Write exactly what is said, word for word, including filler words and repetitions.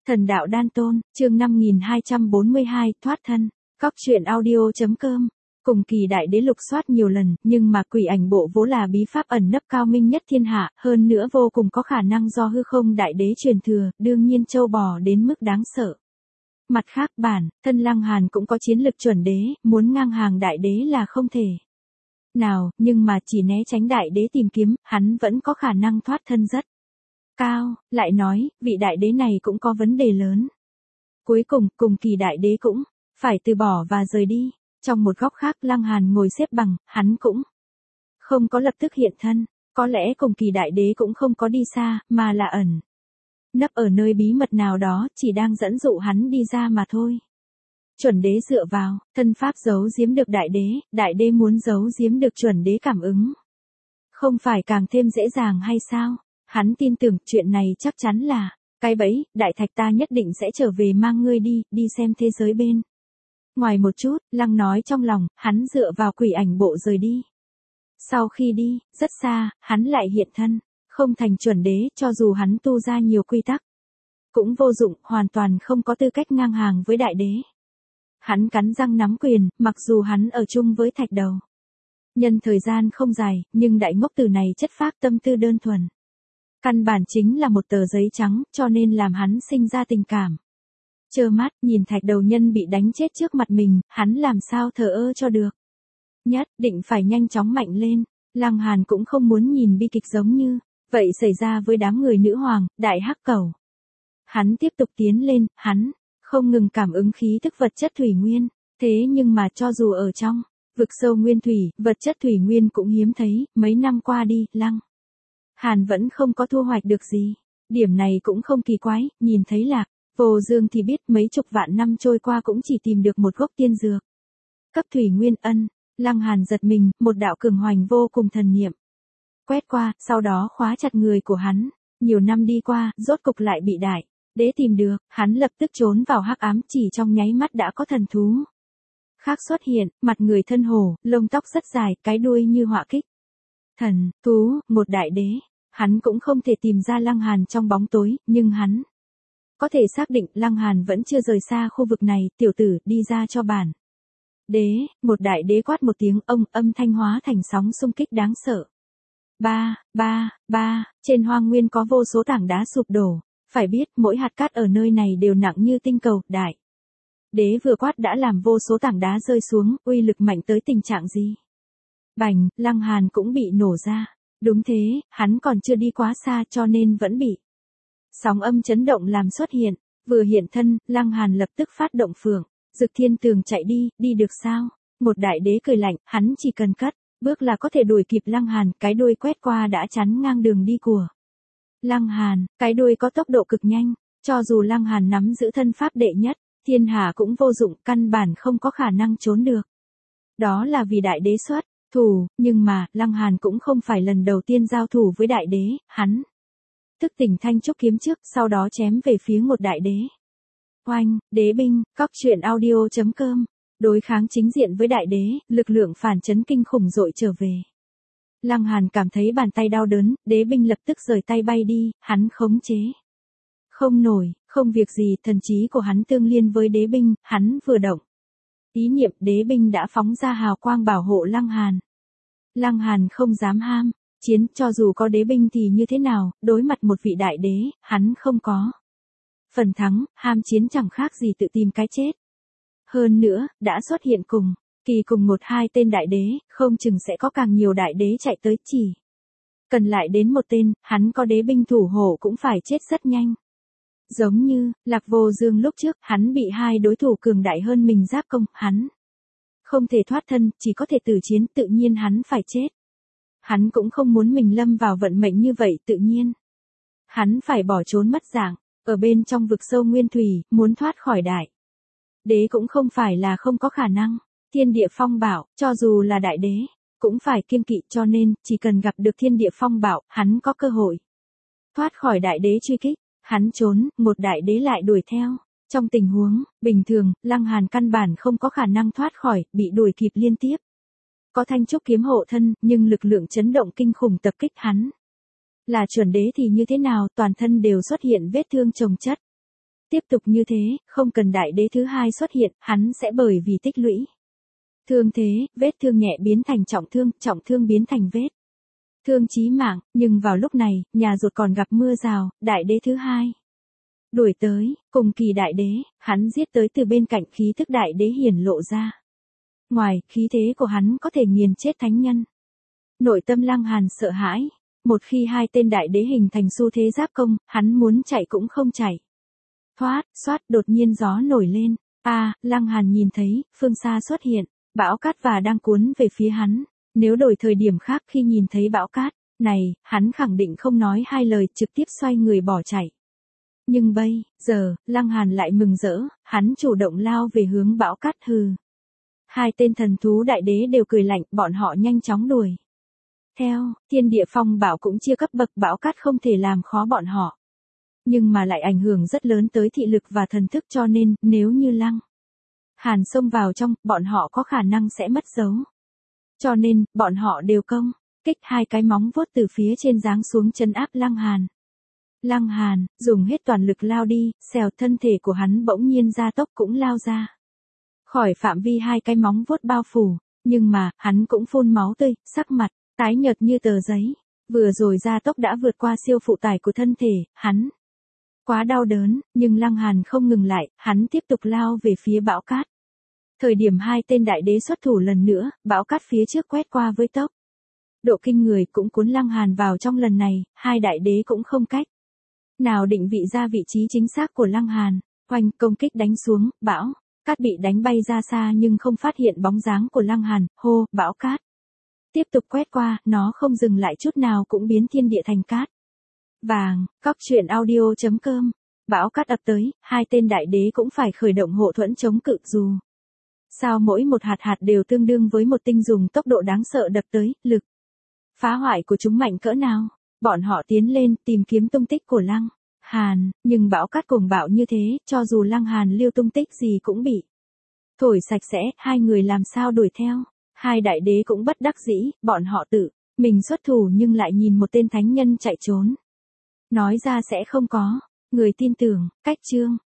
Thần đạo đan tôn, chương năm nghìn hai trăm bốn mươi hai, thoát thân. Cóc truyện audio chấm com. Cùng kỳ đại đế lục soát nhiều lần, nhưng mà quỷ ảnh bộ vốn là bí pháp ẩn nấp cao minh nhất thiên hạ, hơn nữa vô cùng có khả năng do hư không đại đế truyền thừa, đương nhiên châu bò đến mức đáng sợ. Mặt khác bản, thân Lăng Hàn cũng có chiến lực chuẩn đế, muốn ngang hàng đại đế là không thể. Nào, nhưng mà chỉ né tránh đại đế tìm kiếm, hắn vẫn có khả năng thoát thân rất cao, lại nói, vị đại đế này cũng có vấn đề lớn. Cuối cùng, cùng kỳ đại đế cũng phải từ bỏ và rời đi. Trong một góc khác Lăng Hàn ngồi xếp bằng, hắn cũng không có lập tức hiện thân, có lẽ cùng kỳ đại đế cũng không có đi xa, mà là ẩn nấp ở nơi bí mật nào đó, chỉ đang dẫn dụ hắn đi ra mà thôi. Chuẩn đế dựa vào, thân pháp giấu giếm được đại đế, đại đế muốn giấu giếm được chuẩn đế cảm ứng. Không phải càng thêm dễ dàng hay sao? Hắn tin tưởng chuyện này chắc chắn là cái bẫy, đại thạch ta nhất định sẽ trở về mang ngươi đi, đi xem thế giới bên ngoài một chút, Lăng nói trong lòng, hắn dựa vào quỷ ảnh bộ rời đi. Sau khi đi, rất xa, hắn lại hiện thân, không thành chuẩn đế, cho dù hắn tu ra nhiều quy tắc. Cũng vô dụng, hoàn toàn không có tư cách ngang hàng với đại đế. Hắn cắn răng nắm quyền, mặc dù hắn ở chung với thạch đầu. Nhân thời gian không dài, nhưng đại ngốc tử này chất phác tâm tư đơn thuần. Căn bản chính là một tờ giấy trắng, cho nên làm hắn sinh ra tình cảm. Trơ mắt, nhìn thạch đầu nhân bị đánh chết trước mặt mình, hắn làm sao thờ ơ cho được. Nhất định phải nhanh chóng mạnh lên, Lăng Hàn cũng không muốn nhìn bi kịch giống như vậy xảy ra với đám người nữ hoàng, đại hắc cẩu. Hắn tiếp tục tiến lên, hắn không ngừng cảm ứng khí tức vật chất thủy nguyên, thế nhưng mà cho dù ở trong vực sâu nguyên thủy, vật chất thủy nguyên cũng hiếm thấy, mấy năm qua đi, Lăng Hàn vẫn không có thu hoạch được gì. Điểm này cũng không kỳ quái, nhìn thấy Lạc Vô Dương thì biết mấy chục vạn năm trôi qua cũng chỉ tìm được một gốc tiên dược. Cấp thủy nguyên ân, Lăng Hàn giật mình, một đạo cường hoành vô cùng thần niệm quét qua, sau đó khóa chặt người của hắn. Nhiều năm đi qua, rốt cục lại bị đại đế tìm được, hắn lập tức trốn vào hắc ám, chỉ trong nháy mắt đã có thần thú khác xuất hiện, mặt người thân hổ, lông tóc rất dài, cái đuôi như họa kích. Thần thú, một đại đế, hắn cũng không thể tìm ra Lăng Hàn trong bóng tối, nhưng hắn có thể xác định Lăng Hàn vẫn chưa rời xa khu vực này, tiểu tử, đi ra cho bản đế. Một đại đế quát một tiếng, ông, âm thanh hóa thành sóng xung kích đáng sợ. Ba, ba, ba, trên hoang nguyên có vô số tảng đá sụp đổ, phải biết mỗi hạt cát ở nơi này đều nặng như tinh cầu, đại đế vừa quát đã làm vô số tảng đá rơi xuống, uy lực mạnh tới tình trạng gì? Bành, Lăng Hàn cũng bị nổ ra. Đúng thế, hắn còn chưa đi quá xa cho nên vẫn bị sóng âm chấn động làm xuất hiện. Vừa hiện thân, Lăng Hàn lập tức phát động phượng Dực Thiên Tường chạy đi, đi được sao? Một đại đế cười lạnh, hắn chỉ cần cất bước là có thể đuổi kịp Lăng Hàn, cái đuôi quét qua đã chắn ngang đường đi của Lăng Hàn, cái đuôi có tốc độ cực nhanh, cho dù Lăng Hàn nắm giữ thân pháp đệ nhất, thiên hạ cũng vô dụng, căn bản không có khả năng trốn được. Đó là vì đại đế xuất thủ, nhưng mà, Lăng Hàn cũng không phải lần đầu tiên giao thủ với đại đế, hắn thức tỉnh thanh trúc kiếm trước, sau đó chém về phía một đại đế. Oanh, đế binh, cóc truyện audio chấm com, đối kháng chính diện với đại đế, lực lượng phản chấn kinh khủng dội trở về. Lăng Hàn cảm thấy bàn tay đau đớn, đế binh lập tức rời tay bay đi, hắn khống chế không nổi, không việc gì, thần trí của hắn tương liên với đế binh, hắn vừa động ý niệm, đế binh đã phóng ra hào quang bảo hộ Lăng Hàn. Lăng Hàn không dám ham chiến, cho dù có đế binh thì như thế nào, đối mặt một vị đại đế, hắn không có phần thắng, ham chiến chẳng khác gì tự tìm cái chết. Hơn nữa, đã xuất hiện cùng kỳ cùng một hai tên đại đế, không chừng sẽ có càng nhiều đại đế chạy tới, chỉ cần lại đến một tên, hắn có đế binh thủ hộ cũng phải chết rất nhanh. Giống như, Lạc Vô Dương lúc trước, hắn bị hai đối thủ cường đại hơn mình giáp công, hắn không thể thoát thân, chỉ có thể tử chiến, tự nhiên hắn phải chết. Hắn cũng không muốn mình lâm vào vận mệnh như vậy, tự nhiên hắn phải bỏ trốn mất dạng, ở bên trong vực sâu nguyên thủy, muốn thoát khỏi đại đế cũng không phải là không có khả năng. Thiên địa phong bảo, cho dù là đại đế cũng phải kiêng kỵ, cho nên chỉ cần gặp được thiên địa phong bảo, hắn có cơ hội thoát khỏi đại đế truy kích. Hắn trốn, một đại đế lại đuổi theo. Trong tình huống bình thường, Lăng Hàn căn bản không có khả năng thoát khỏi, bị đuổi kịp liên tiếp. Có thanh trúc kiếm hộ thân, nhưng lực lượng chấn động kinh khủng tập kích hắn. Là chuẩn đế thì như thế nào, toàn thân đều xuất hiện vết thương chồng chất. Tiếp tục như thế, không cần đại đế thứ hai xuất hiện, hắn sẽ bởi vì tích lũy thương thế, vết thương nhẹ biến thành trọng thương, trọng thương biến thành vết thương chí mạng, nhưng vào lúc này, nhà ruột còn gặp mưa rào, đại đế thứ hai đuổi tới, cùng kỳ đại đế, hắn giết tới từ bên cạnh khí thức đại đế hiển lộ ra. Ngoài, khí thế của hắn có thể nghiền chết thánh nhân. Nội tâm Lăng Hàn sợ hãi, một khi hai tên đại đế hình thành xu thế giáp công, hắn muốn chạy cũng không chạy. Thoát, xoát, đột nhiên gió nổi lên, a à, Lăng Hàn nhìn thấy, phương xa xuất hiện, bão cát và đang cuốn về phía hắn. Nếu đổi thời điểm khác khi nhìn thấy bão cát này, hắn khẳng định không nói hai lời trực tiếp xoay người bỏ chạy. Nhưng bây giờ, Lăng Hàn lại mừng rỡ, hắn chủ động lao về hướng bão cát hừ. Hai tên thần thú đại đế đều cười lạnh, bọn họ nhanh chóng đuổi theo, thiên địa phong bão cũng chia cấp bậc, bão cát không thể làm khó bọn họ. Nhưng mà lại ảnh hưởng rất lớn tới thị lực và thần thức, cho nên, nếu như Lăng Hàn xông vào trong, bọn họ có khả năng sẽ mất dấu. Cho nên, bọn họ đều công kích, hai cái móng vuốt từ phía trên giáng xuống chân áp Lăng Hàn. Lăng Hàn, dùng hết toàn lực lao đi, xèo, thân thể của hắn bỗng nhiên gia tốc cũng lao ra khỏi phạm vi hai cái móng vuốt bao phủ, nhưng mà, hắn cũng phun máu tươi, sắc mặt tái nhợt như tờ giấy. Vừa rồi gia tốc đã vượt qua siêu phụ tải của thân thể, hắn quá đau đớn, nhưng Lăng Hàn không ngừng lại, hắn tiếp tục lao về phía bão cát. Thời điểm hai tên đại đế xuất thủ lần nữa, bão cát phía trước quét qua với tốc độ kinh người cũng cuốn Lăng Hàn vào trong, lần này, hai đại đế cũng không cách nào định vị ra vị trí chính xác của Lăng Hàn. Oanh, công kích đánh xuống, bão cát bị đánh bay ra xa nhưng không phát hiện bóng dáng của Lăng Hàn. Hô, bão cát tiếp tục quét qua, nó không dừng lại chút nào, cũng biến thiên địa thành cát vàng. Cóc truyện audio chấm com. Bão cát ập tới, hai tên đại đế cũng phải khởi động hộ thuẫn chống cự, dù sao mỗi một hạt hạt đều tương đương với một tinh, dùng tốc độ đáng sợ đập tới, lực phá hoại của chúng mạnh cỡ nào. Bọn họ tiến lên tìm kiếm tung tích của Lăng Hàn, nhưng bão cát cuồng bạo như thế, cho dù Lăng Hàn lưu tung tích gì cũng bị thổi sạch sẽ, hai người làm sao đuổi theo. Hai đại đế cũng bất đắc dĩ, bọn họ tự mình xuất thủ nhưng lại nhìn một tên thánh nhân chạy trốn. Nói ra sẽ không có người tin tưởng. Cách chương